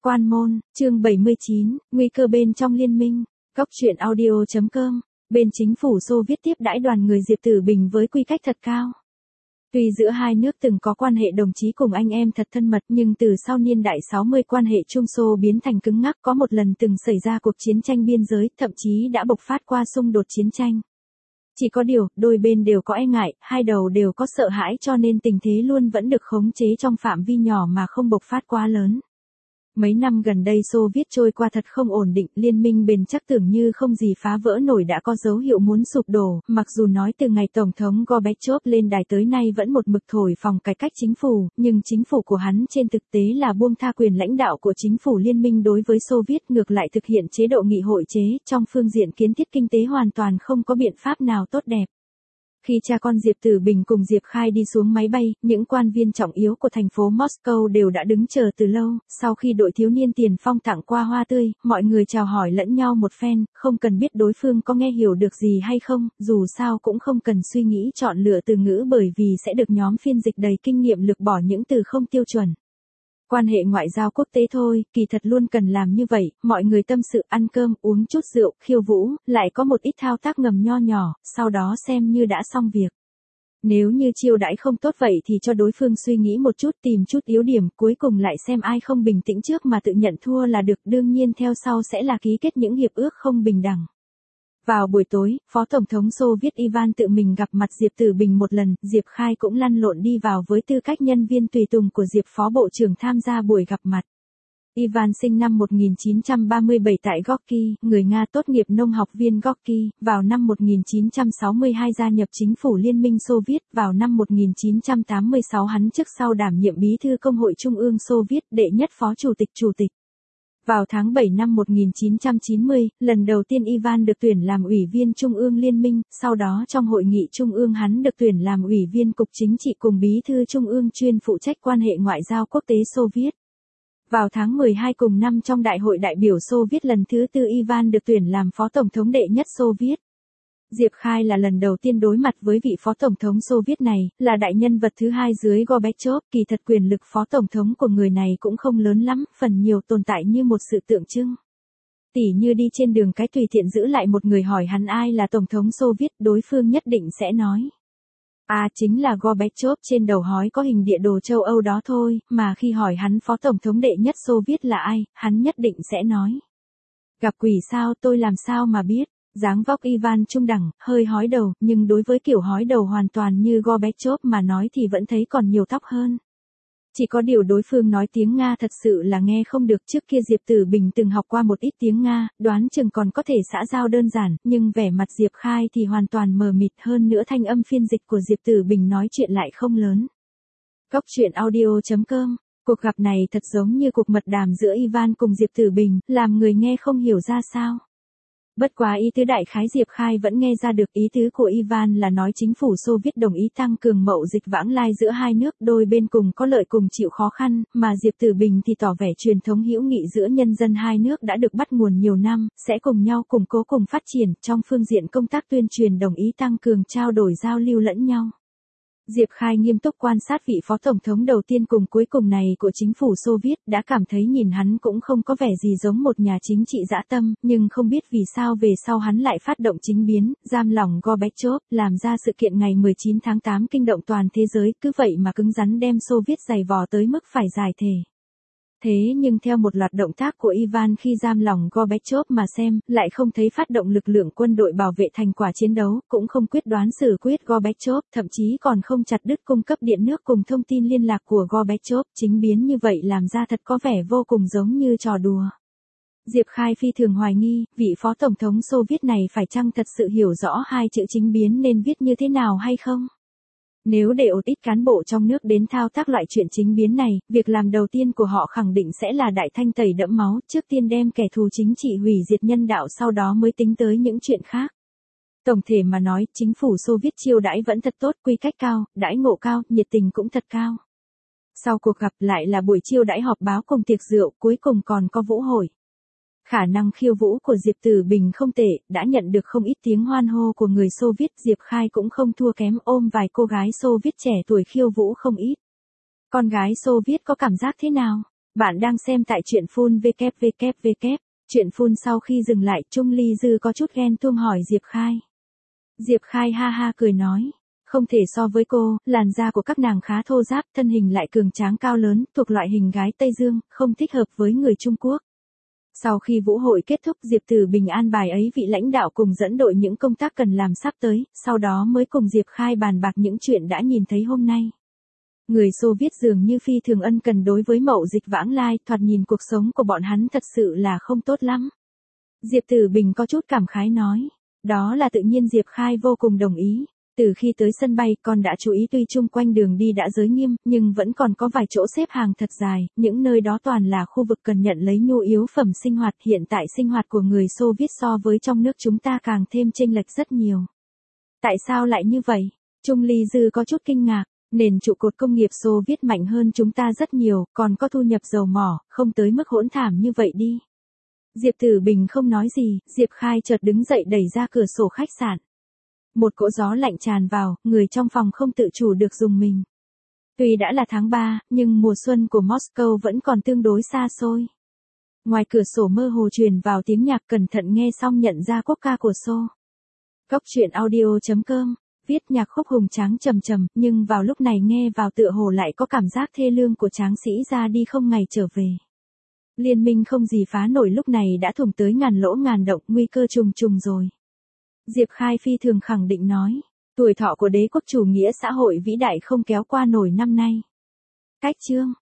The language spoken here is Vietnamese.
Quan môn, chương 79, nguy cơ bên trong liên minh. Góc truyện audio.com. Bên chính phủ Xô Viết tiếp đãi đoàn người Diệp Tử Bình với quy cách thật cao. Tuy giữa hai nước từng có quan hệ đồng chí cùng anh em thật thân mật, nhưng từ sau niên đại 60 quan hệ Trung Xô biến thành cứng ngắc, có một lần từng xảy ra cuộc chiến tranh biên giới, thậm chí đã bộc phát qua xung đột chiến tranh. Chỉ có điều, đôi bên đều có e ngại, hai đầu đều có sợ hãi, cho nên tình thế luôn vẫn được khống chế trong phạm vi nhỏ mà không bộc phát quá lớn. Mấy năm gần đây Xô Viết trôi qua thật không ổn định, liên minh bền chắc tưởng như không gì phá vỡ nổi đã có dấu hiệu muốn sụp đổ, mặc dù nói từ ngày Tổng thống Gorbachev lên đài tới nay vẫn một mực thổi phồng cải cách chính phủ, nhưng chính phủ của hắn trên thực tế là buông tha quyền lãnh đạo của chính phủ liên minh đối với Xô Viết, ngược lại thực hiện chế độ nghị hội chế, trong phương diện kiến thiết kinh tế hoàn toàn không có biện pháp nào tốt đẹp. Khi cha con Diệp Tử Bình cùng Diệp Khai đi xuống máy bay, những quan viên trọng yếu của thành phố Moscow đều đã đứng chờ từ lâu, sau khi đội thiếu niên tiền phong tặng qua hoa tươi, mọi người chào hỏi lẫn nhau một phen, không cần biết đối phương có nghe hiểu được gì hay không, dù sao cũng không cần suy nghĩ chọn lựa từ ngữ bởi vì sẽ được nhóm phiên dịch đầy kinh nghiệm lược bỏ những từ không tiêu chuẩn. Quan hệ ngoại giao quốc tế thôi, kỳ thật luôn cần làm như vậy, mọi người tâm sự ăn cơm, uống chút rượu, khiêu vũ, lại có một ít thao tác ngầm nho nhỏ, sau đó xem như đã xong việc. Nếu như chiêu đãi không tốt vậy thì cho đối phương suy nghĩ một chút, tìm chút yếu điểm, cuối cùng lại xem ai không bình tĩnh trước mà tự nhận thua là được, đương nhiên theo sau sẽ là ký kết những hiệp ước không bình đẳng. Vào buổi tối, Phó Tổng thống Xô Viết Ivan tự mình gặp mặt Diệp Tử Bình một lần, Diệp Khai cũng lăn lộn đi vào với tư cách nhân viên tùy tùng của Diệp Phó Bộ trưởng tham gia buổi gặp mặt. Ivan sinh năm 1937 tại Gorky, người Nga tốt nghiệp nông học viên Gorky, vào năm 1962 gia nhập chính phủ Liên minh Xô Viết, vào năm 1986 hắn chức sau đảm nhiệm bí thư Công hội Trung ương Xô Viết, đệ nhất phó chủ tịch. Vào tháng 7 năm 1990, lần đầu tiên Ivan được tuyển làm ủy viên Trung ương Liên minh, sau đó trong hội nghị Trung ương hắn được tuyển làm ủy viên Cục Chính trị cùng bí thư Trung ương chuyên phụ trách quan hệ ngoại giao quốc tế Xô Viết. Vào tháng 12 cùng năm trong Đại hội đại biểu Xô Viết lần thứ tư Ivan được tuyển làm Phó Tổng thống đệ nhất Xô Viết. Diệp Khai là lần đầu tiên đối mặt với vị Phó Tổng thống Xô Viết này, là đại nhân vật thứ hai dưới Gorbachev, kỳ thật quyền lực Phó Tổng thống của người này cũng không lớn lắm, phần nhiều tồn tại như một sự tượng trưng. Tỉ như đi trên đường cái tùy tiện giữ lại một người hỏi hắn ai là Tổng thống Xô Viết, đối phương nhất định sẽ nói. Chính là Gorbachev, trên đầu hói có hình địa đồ châu Âu đó thôi, mà khi hỏi hắn Phó Tổng thống đệ nhất Xô Viết là ai, hắn nhất định sẽ nói. Gặp quỷ sao, tôi làm sao mà biết. Dáng vóc Ivan trung đẳng, hơi hói đầu, nhưng đối với kiểu hói đầu hoàn toàn như Gorbachev mà nói thì vẫn thấy còn nhiều tóc hơn. Chỉ có điều đối phương nói tiếng Nga thật sự là nghe không được, trước kia Diệp Tử Bình từng học qua một ít tiếng Nga, đoán chừng còn có thể xã giao đơn giản, nhưng vẻ mặt Diệp Khai thì hoàn toàn mờ mịt, hơn nữa thanh âm phiên dịch của Diệp Tử Bình nói chuyện lại không lớn. Góc truyện audio.com. Cuộc gặp này thật giống như cuộc mật đàm giữa Ivan cùng Diệp Tử Bình, làm người nghe không hiểu ra sao. Bất quá ý tứ đại khái Diệp Khai vẫn nghe ra được, ý tứ của Ivan là nói chính phủ Xô Viết đồng ý tăng cường mậu dịch vãng lai giữa hai nước, đôi bên cùng có lợi cùng chịu khó khăn, mà Diệp Tử Bình thì tỏ vẻ truyền thống hữu nghị giữa nhân dân hai nước đã được bắt nguồn nhiều năm, sẽ cùng nhau củng cố cùng phát triển, trong phương diện công tác tuyên truyền đồng ý tăng cường trao đổi giao lưu lẫn nhau. Diệp Khai nghiêm túc quan sát vị Phó Tổng thống đầu tiên cùng cuối cùng này của chính phủ Xô Viết, đã cảm thấy nhìn hắn cũng không có vẻ gì giống một nhà chính trị dã tâm, nhưng không biết vì sao về sau hắn lại phát động chính biến, giam lỏng Gorbachev, làm ra sự kiện ngày 19 tháng 8 kinh động toàn thế giới, cứ vậy mà cứng rắn đem Xô Viết giày vò tới mức phải giải thể. Thế nhưng theo một loạt động tác của Ivan khi giam lỏng Gorbachev mà xem, lại không thấy phát động lực lượng quân đội bảo vệ thành quả chiến đấu, cũng không quyết đoán xử quyết Gorbachev, thậm chí còn không chặt đứt cung cấp điện nước cùng thông tin liên lạc của Gorbachev, chính biến như vậy làm ra thật có vẻ vô cùng giống như trò đùa. Diệp Khai phi thường hoài nghi, vị Phó Tổng thống Xô Viết này phải chăng thật sự hiểu rõ hai chữ chính biến nên viết như thế nào hay không? Nếu để một ít cán bộ trong nước đến thao tác loại chuyện chính biến này, việc làm đầu tiên của họ khẳng định sẽ là đại thanh tẩy đẫm máu, trước tiên đem kẻ thù chính trị hủy diệt nhân đạo, sau đó mới tính tới những chuyện khác. Tổng thể mà nói, chính phủ Xô Viết chiêu đãi vẫn thật tốt, quy cách cao, đãi ngộ cao, nhiệt tình cũng thật cao. Sau cuộc gặp lại là buổi chiêu đãi họp báo cùng tiệc rượu, cuối cùng còn có vũ hội. Khả năng khiêu vũ của Diệp Tử Bình không tệ, đã nhận được không ít tiếng hoan hô của người Xô Viết, Diệp Khai cũng không thua kém, ôm vài cô gái Xô Viết trẻ tuổi khiêu vũ không ít. Con gái Xô Viết có cảm giác thế nào? Bạn đang xem tại truyện phun www. Truyện phun sau khi dừng lại, Trung Ly Dư có chút ghen tuông hỏi Diệp Khai. Diệp Khai ha ha cười nói. Không thể so với cô, làn da của các nàng khá thô ráp, thân hình lại cường tráng cao lớn, thuộc loại hình gái Tây Dương, không thích hợp với người Trung Quốc. Sau khi vũ hội kết thúc, Diệp Tử Bình an bài ấy vị lãnh đạo cùng dẫn đội những công tác cần làm sắp tới, sau đó mới cùng Diệp Khai bàn bạc những chuyện đã nhìn thấy hôm nay. Người Xô Viết dường như phi thường ân cần đối với mậu dịch vãng lai, thoạt nhìn cuộc sống của bọn hắn thật sự là không tốt lắm. Diệp Tử Bình có chút cảm khái nói. Đó là tự nhiên Diệp Khai vô cùng đồng ý. Từ khi tới sân bay con đã chú ý tuy chung quanh đường đi đã giới nghiêm, nhưng vẫn còn có vài chỗ xếp hàng thật dài, những nơi đó toàn là khu vực cần nhận lấy nhu yếu phẩm sinh hoạt. Hiện tại sinh hoạt của người Xô Viết so với trong nước chúng ta càng thêm chênh lệch rất nhiều. Tại sao lại như vậy? Trung Ly Dư có chút kinh ngạc. Nền trụ cột công nghiệp Xô Viết mạnh hơn chúng ta rất nhiều, còn có thu nhập dầu mỏ, không tới mức hỗn thảm như vậy đi. Diệp Tử Bình không nói gì, Diệp Khai chợt đứng dậy đẩy ra cửa sổ khách sạn. Một cỗ gió lạnh tràn vào, người trong phòng không tự chủ được rùng mình. Tuy đã là tháng 3, nhưng mùa xuân của Moscow vẫn còn tương đối xa xôi. Ngoài cửa sổ mơ hồ truyền vào tiếng nhạc, cẩn thận nghe xong nhận ra quốc ca của Xô. Cốc truyện audio.com, viết nhạc khúc hùng tráng trầm trầm, nhưng vào lúc này nghe vào tựa hồ lại có cảm giác thê lương của tráng sĩ ra đi không ngày trở về. Liên minh không gì phá nổi lúc này đã thủng tới ngàn lỗ ngàn động, nguy cơ trùng trùng rồi. Diệp Khai phi thường khẳng định nói, tuổi thọ của đế quốc chủ nghĩa xã hội vĩ đại không kéo qua nổi năm nay. Cách chương